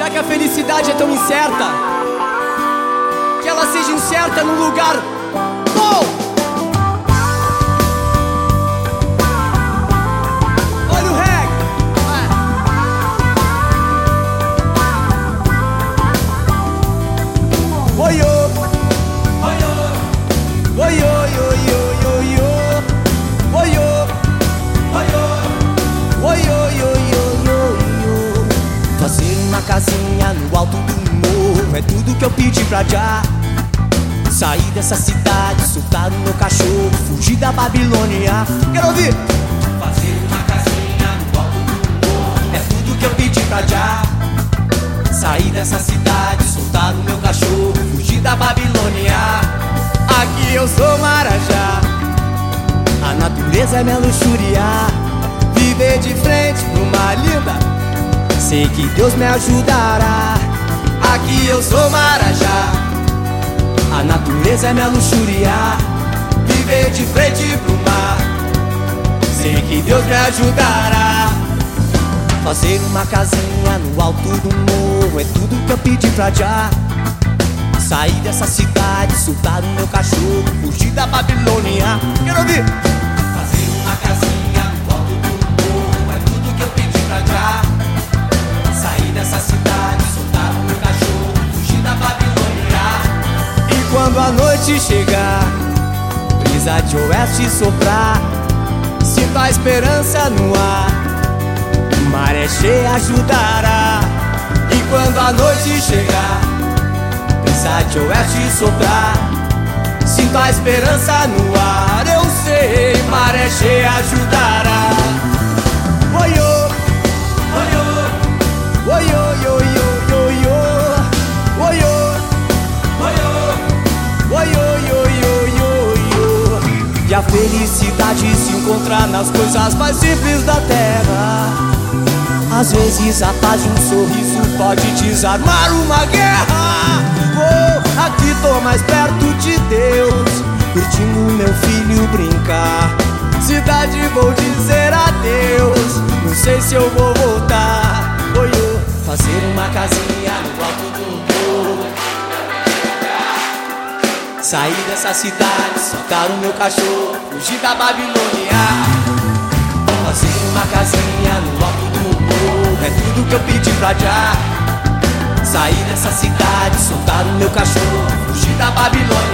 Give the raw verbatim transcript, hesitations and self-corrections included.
Será que a felicidade é tão incerta que ela seja incerta num lugar bom? Olha o reggae. Oi, oi, oi, oi, oi, oi, oi, oi, oi, oi, oi, oi. Fazer uma casinha no alto do morro é tudo que eu pedi pra já. Sair dessa cidade, soltar o meu cachorro, fugir da Babilônia. Quero ouvir! Fazer uma casinha no alto do morro é tudo que eu pedi pra já. Sair dessa cidade, soltar o meu cachorro, fugir da Babilônia. Aqui eu sou Marajá, a natureza é minha luxúria. Viver de frente pra uma linda, sei que Deus me ajudará. Aqui eu sou Marajá, a natureza é minha luxúria. Viver de frente pro mar, sei que Deus me ajudará. Fazer uma casinha no alto do morro é tudo que eu pedi pra já. Sair dessa cidade, soltar o meu cachorro, fugir da Babilônia. Quero ouvir! Fazer uma casinha no alto do morro é tudo que eu pedi pra já. Sair dessa cidade, soltar o meu cachorro, fugir da Babilônia. E quando a noite chegar, brisa de oeste soprar, sinto a esperança no ar, maré cheia ajudará. E quando a noite chegar, brisa de oeste soprar, sinto a esperança no ar. Eu sei, maré cheia ajudará. Oi, oi, oi, oi, oi, oi, oi, oi, oi, oi, oi, oi. E a felicidade se encontra nas coisas mais simples da terra. Às vezes a paz de um sorriso pode desarmar uma guerra. Oh, aqui tô mais perto de Deus, curtindo meu filho brincar. Cidade, vou dizer adeus, não sei se eu vou voltar. Oh, oh, fazer uma casinha no alto do morro, sair dessa cidade, soltar o meu cachorro, fugir da Babilônia. Fazer uma casinha no alto do morro é tudo que eu pedi pra já. Sair dessa cidade, soltar o meu cachorro, fugir da Babilônia.